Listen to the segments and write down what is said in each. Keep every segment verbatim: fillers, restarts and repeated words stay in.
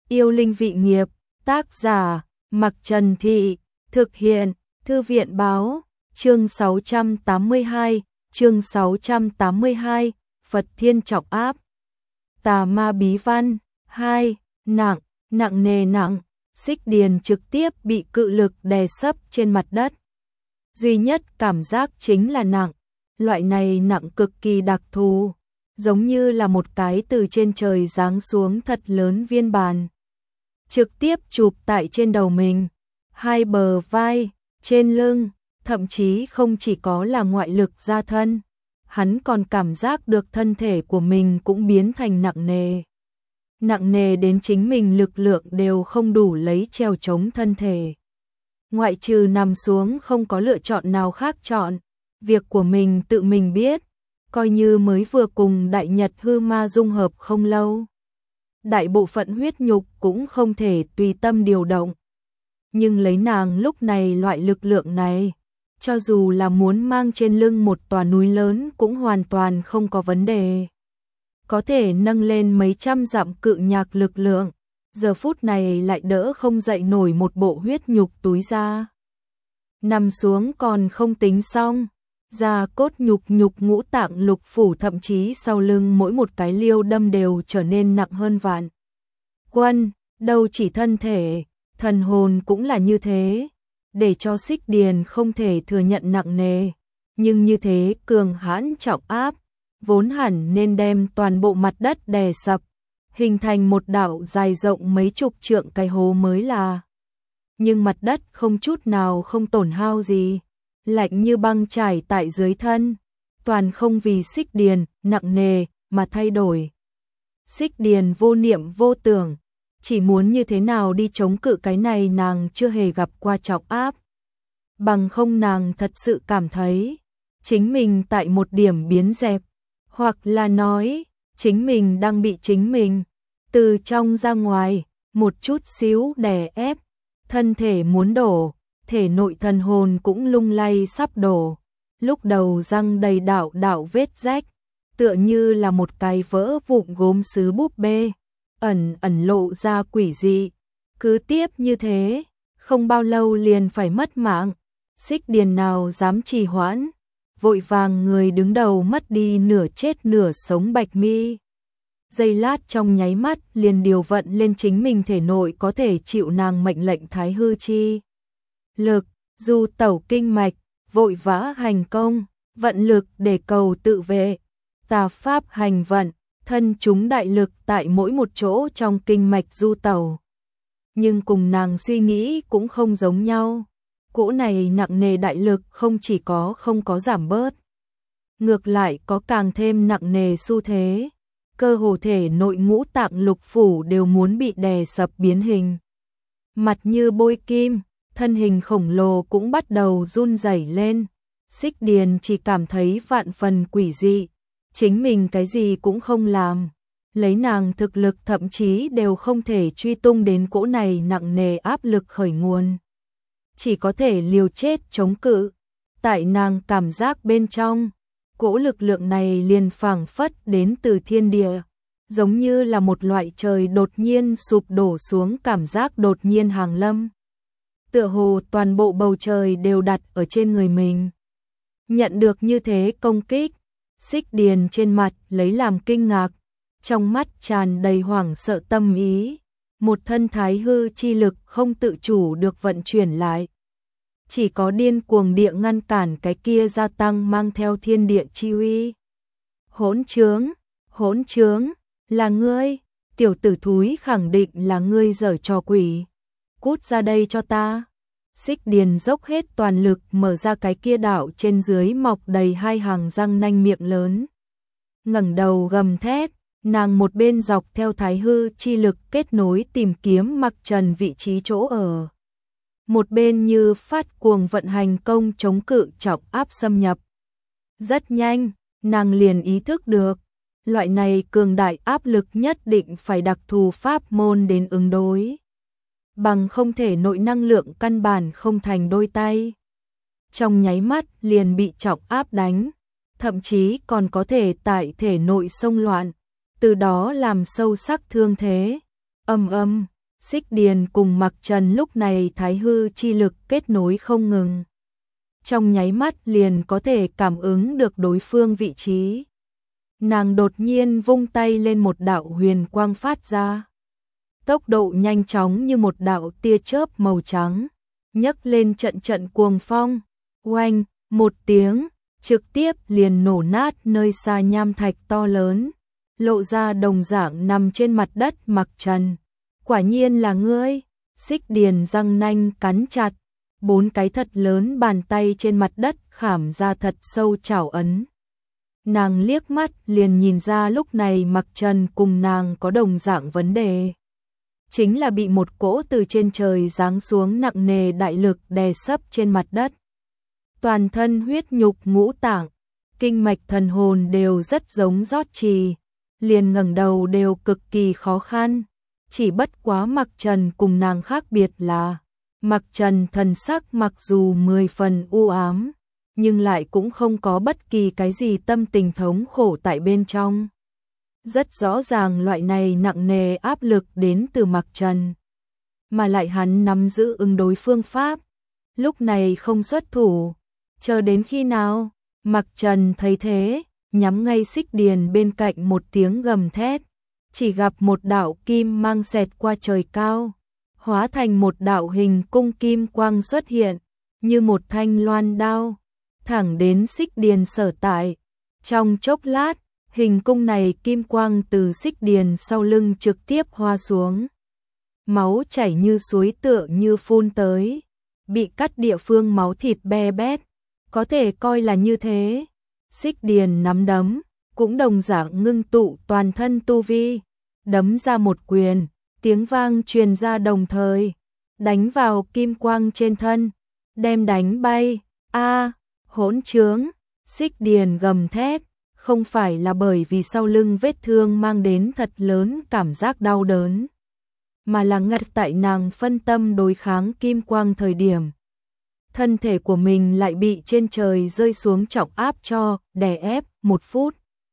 Yêu linh vị nghiệp, tác giả, Mặc Trần Thị, thực hiện, Thư viện báo, chương sáu trăm tám mươi hai, chương sáu trăm tám mươi hai, Phật Thiên Trọng Áp. Tà ma bí văn, hai, nặng, nặng nề nặng, Xích Điền trực tiếp bị cự lực đè sấp trên mặt đất. Duy nhất cảm giác chính là nặng, loại này nặng cực kỳ đặc thù, giống như là một cái từ trên trời giáng xuống thật lớn viên bàn. Trực tiếp chụp tại trên đầu mình, hai bờ vai, trên lưng, thậm chí không chỉ có là ngoại lực ra thân, hắn còn cảm giác được thân thể của mình cũng biến thành nặng nề. Nặng nề đến chính mình lực lượng đều không đủ lấy trèo chống thân thể. Ngoại trừ nằm xuống không có lựa chọn nào khác chọn, việc của mình tự mình biết, coi như mới vừa cùng Đại Nhật hư ma dung hợp không lâu. Đại bộ phận huyết nhục cũng không thể tùy tâm điều động. Nhưng lấy nàng lúc này loại lực lượng này, cho dù là muốn mang trên lưng một tòa núi lớn cũng hoàn toàn không có vấn đề. Có thể nâng lên mấy trăm dặm cự nhạc lực lượng, giờ phút này lại đỡ không dậy nổi một bộ huyết nhục túi da. Nằm xuống còn không tính xong, da cốt nhục nhục ngũ tạng lục phủ thậm chí sau lưng mỗi một cái liêu đâm đều trở nên nặng hơn vạn. Quân, đâu chỉ thân thể, thần hồn cũng là như thế, để cho Xích Điền không thể thừa nhận nặng nề, nhưng như thế cường hãn trọng áp, vốn hẳn nên đem toàn bộ mặt đất đè sập, hình thành một đạo dài rộng mấy chục trượng cái hố mới là. Nhưng mặt đất không chút nào không tổn hao gì, lạnh như băng trải tại dưới thân, toàn không vì Xích Điền nặng nề mà thay đổi. Xích Điền vô niệm vô tưởng, chỉ muốn như thế nào đi chống cự cái này nàng chưa hề gặp qua trọng áp. Bằng không nàng thật sự cảm thấy chính mình tại một điểm biến dẹp, hoặc là nói chính mình đang bị chính mình từ trong ra ngoài một chút xíu đè ép, thân thể muốn đổ, thể nội thần hồn cũng lung lay sắp đổ, lúc đầu răng đầy đạo đạo vết rách, tựa như là một cái vỡ vụn gốm sứ búp bê, ẩn ẩn lộ ra quỷ dị. Cứ tiếp như thế, không bao lâu liền phải mất mạng. Xích Điền nào dám trì hoãn, vội vàng người đứng đầu mất đi nửa chết nửa sống Bạch Mi. Giây lát trong nháy mắt liền điều vận lên chính mình thể nội có thể chịu nàng mệnh lệnh thái hư chi lực, du tẩu kinh mạch, vội vã hành công, vận lực để cầu tự vệ, tà pháp hành vận, thân chúng đại lực tại mỗi một chỗ trong kinh mạch du tẩu. Nhưng cùng nàng suy nghĩ cũng không giống nhau, cỗ này nặng nề đại lực không chỉ có không có giảm bớt, ngược lại có càng thêm nặng nề xu thế, cơ hồ thể nội ngũ tạng lục phủ đều muốn bị đè sập biến hình. Mặt như bôi kim, thân hình khổng lồ cũng bắt đầu run rẩy lên. Xích Điền chỉ cảm thấy vạn phần quỷ dị, chính mình cái gì cũng không làm, lấy nàng thực lực thậm chí đều không thể truy tung đến cỗ này nặng nề áp lực khởi nguồn, chỉ có thể liều chết chống cự. Tại nàng cảm giác bên trong, cỗ lực lượng này liền phảng phất đến từ thiên địa, giống như là một loại trời đột nhiên sụp đổ xuống cảm giác đột nhiên hàng lâm. Tựa hồ toàn bộ bầu trời đều đặt ở trên người mình. Nhận được như thế công kích, Xích Điền trên mặt lấy làm kinh ngạc, trong mắt tràn đầy hoảng sợ tâm ý, một thân thái hư chi lực không tự chủ được vận chuyển lại. Chỉ có điên cuồng địa ngăn cản cái kia gia tăng mang theo thiên địa chi uy. Hỗn trướng, hỗn trướng, là ngươi, tiểu tử thúi khẳng định là ngươi giở trò quỷ. Cút ra đây cho ta. Xích Điền dốc hết toàn lực mở ra cái kia đạo trên dưới mọc đầy hai hàng răng nanh miệng lớn. Ngẩng đầu gầm thét, nàng một bên dọc theo thái hư chi lực kết nối tìm kiếm Mặc Trần vị trí chỗ ở. Một bên như phát cuồng vận hành công chống cự trọng áp xâm nhập. Rất nhanh, nàng liền ý thức được, loại này cường đại áp lực nhất định phải đặc thù pháp môn đến ứng đối. Bằng không thể nội năng lượng căn bản không thành đôi tay. Trong nháy mắt liền bị trọng áp đánh, thậm chí còn có thể tại thể nội xông loạn, từ đó làm sâu sắc thương thế. Âm âm, Xích Điền cùng Mặc Trần lúc này thái hư chi lực kết nối không ngừng. Trong nháy mắt liền có thể cảm ứng được đối phương vị trí. Nàng đột nhiên vung tay lên một đạo huyền quang phát ra. Tốc độ nhanh chóng như một đạo tia chớp màu trắng, nhấc lên trận trận cuồng phong. Oanh, một tiếng, trực tiếp liền nổ nát nơi xa nham thạch to lớn, lộ ra đồng dạng nằm trên mặt đất Mặc Trần. Quả nhiên là ngươi. Xích Điền răng nanh cắn chặt, bốn cái thật lớn bàn tay trên mặt đất khảm ra thật sâu chảo ấn. Nàng liếc mắt liền nhìn ra lúc này Mặc Trần cùng nàng có đồng dạng vấn đề. Chính là bị một cỗ từ trên trời giáng xuống nặng nề đại lực đè sấp trên mặt đất. Toàn thân huyết nhục ngũ tạng, kinh mạch thần hồn đều rất giống rót trì, liền ngẩng đầu đều cực kỳ khó khăn. Chỉ bất quá Mặc Trần cùng nàng khác biệt là, Mặc Trần thần sắc mặc dù mười phần u ám, nhưng lại cũng không có bất kỳ cái gì tâm tình thống khổ tại bên trong. Rất rõ ràng loại này nặng nề áp lực đến từ Mặc Trần, mà lại hắn nắm giữ ứng đối phương pháp, lúc này không xuất thủ, chờ đến khi nào? Mặc Trần thấy thế, nhắm ngay Xích Điền bên cạnh một tiếng gầm thét, chỉ gặp một đạo kim mang xẹt qua trời cao, hóa thành một đạo hình cung kim quang xuất hiện, như một thanh loan đao, thẳng đến Xích Điền sở tại. Trong chốc lát, hình cung này kim quang từ Xích Điền sau lưng trực tiếp hoa xuống. Máu chảy như suối tựa như phun tới, bị cắt địa phương máu thịt be bét, có thể coi là như thế. Xích Điền nắm đấm, cũng đồng dạng ngưng tụ toàn thân tu vi, đấm ra một quyền, tiếng vang truyền ra đồng thời, đánh vào kim quang trên thân, đem đánh bay. A, hỗn trướng! Xích Điền gầm thét, không phải là bởi vì sau lưng vết thương mang đến thật lớn cảm giác đau đớn, mà là ngặt tại nàng phân tâm đối kháng kim quang thời điểm. Thân thể của mình lại bị trên trời rơi xuống trọng áp cho, đè ép, một phút.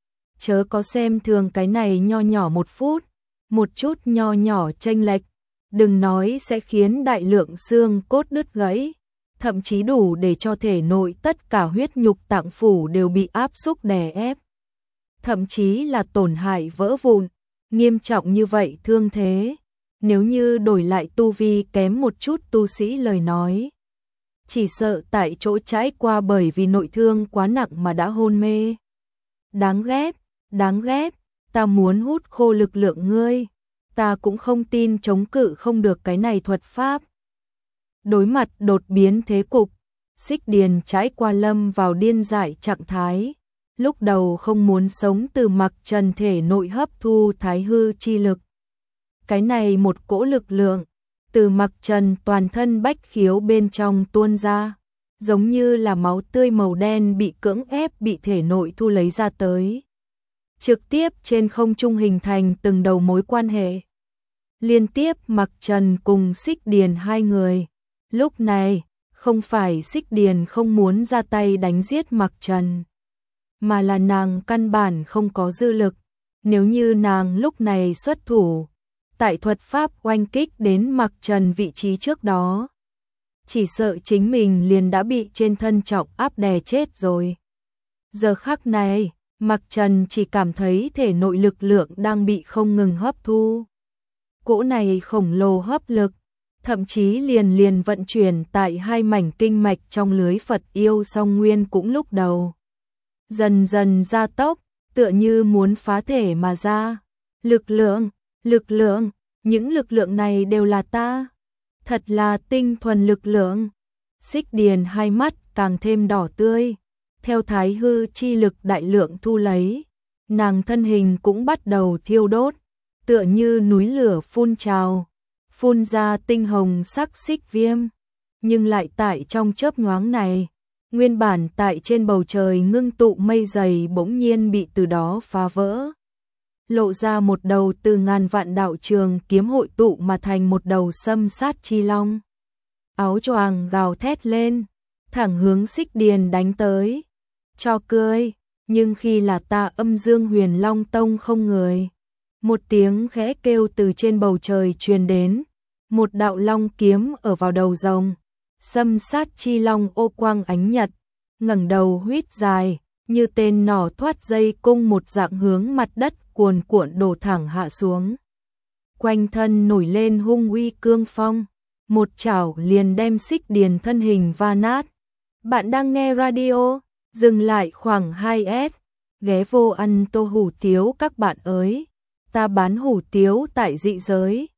Chớ có xem thường cái này nho nhỏ một phút, một chút nho nhỏ chênh lệch, đừng nói sẽ khiến đại lượng xương cốt đứt gãy, thậm chí đủ để cho thể nội tất cả huyết nhục tạng phủ đều bị áp xúc đè ép. Thậm chí là tổn hại vỡ vụn, nghiêm trọng như vậy thương thế, nếu như đổi lại tu vi kém một chút tu sĩ lời nói, chỉ sợ tại chỗ trải qua bởi vì nội thương quá nặng mà đã hôn mê. Đáng ghét, đáng ghét, ta muốn hút khô lực lượng ngươi, ta cũng không tin chống cự không được cái này thuật pháp. Đối mặt đột biến thế cục, Xích Điền trải qua lâm vào điên dại trạng thái, lúc đầu không muốn sống từ Mặc Trần thể nội hấp thu thái hư chi lực. Cái này một cỗ lực lượng, từ Mặc Trần toàn thân bách khiếu bên trong tuôn ra, giống như là máu tươi màu đen bị cưỡng ép bị thể nội thu lấy ra tới. Trực tiếp trên không trung hình thành từng đầu mối quan hệ. Liên tiếp Mặc Trần cùng Xích Điền hai người. Lúc này, không phải Xích Điền không muốn ra tay đánh giết Mặc Trần, mà là nàng căn bản không có dư lực. Nếu như nàng lúc này xuất thủ, tại thuật pháp oanh kích đến Mặc Trần vị trí trước đó, chỉ sợ chính mình liền đã bị trên thân trọng áp đè chết rồi. Giờ khắc này, Mặc Trần chỉ cảm thấy thể nội lực lượng đang bị không ngừng hấp thu. Cỗ này khổng lồ hấp lực, thậm chí liền liền vận chuyển tại hai mảnh kinh mạch trong lưới Phật yêu song nguyên cũng lúc đầu. Dần dần gia tốc, tựa như muốn phá thể mà ra. Lực lượng, lực lượng, những lực lượng này đều là ta. Thật là tinh thuần lực lượng. Xích Điền hai mắt càng thêm đỏ tươi. Theo thái hư chi lực đại lượng thu lấy, nàng thân hình cũng bắt đầu thiêu đốt, tựa như núi lửa phun trào, phun ra tinh hồng sắc xích viêm, nhưng lại tại trong chớp nhoáng này, nguyên bản tại trên bầu trời ngưng tụ mây dày bỗng nhiên bị từ đó phá vỡ, lộ ra một đầu từ ngàn vạn đạo trường kiếm hội tụ mà thành một đầu xâm sát chi long. Áo choàng gào thét lên, thẳng hướng Xích Điền đánh tới. Cho cười, nhưng khi là ta Âm Dương Huyền Long Tông không người. Một tiếng khẽ kêu từ trên bầu trời truyền đến, một đạo long kiếm ở vào đầu rồng, xâm sát chi long ô quang ánh nhật, ngẩng đầu huýt dài, như tên nỏ thoát dây cung một dạng hướng mặt đất cuồn cuộn đổ thẳng hạ xuống. Quanh thân nổi lên hung uy cương phong, một chảo liền đem Xích Điền thân hình va nát. Bạn đang nghe radio, dừng lại khoảng hai S, ghé vô ăn tô hủ tiếu các bạn ơi. Ta bán hủ tiếu tại dị giới.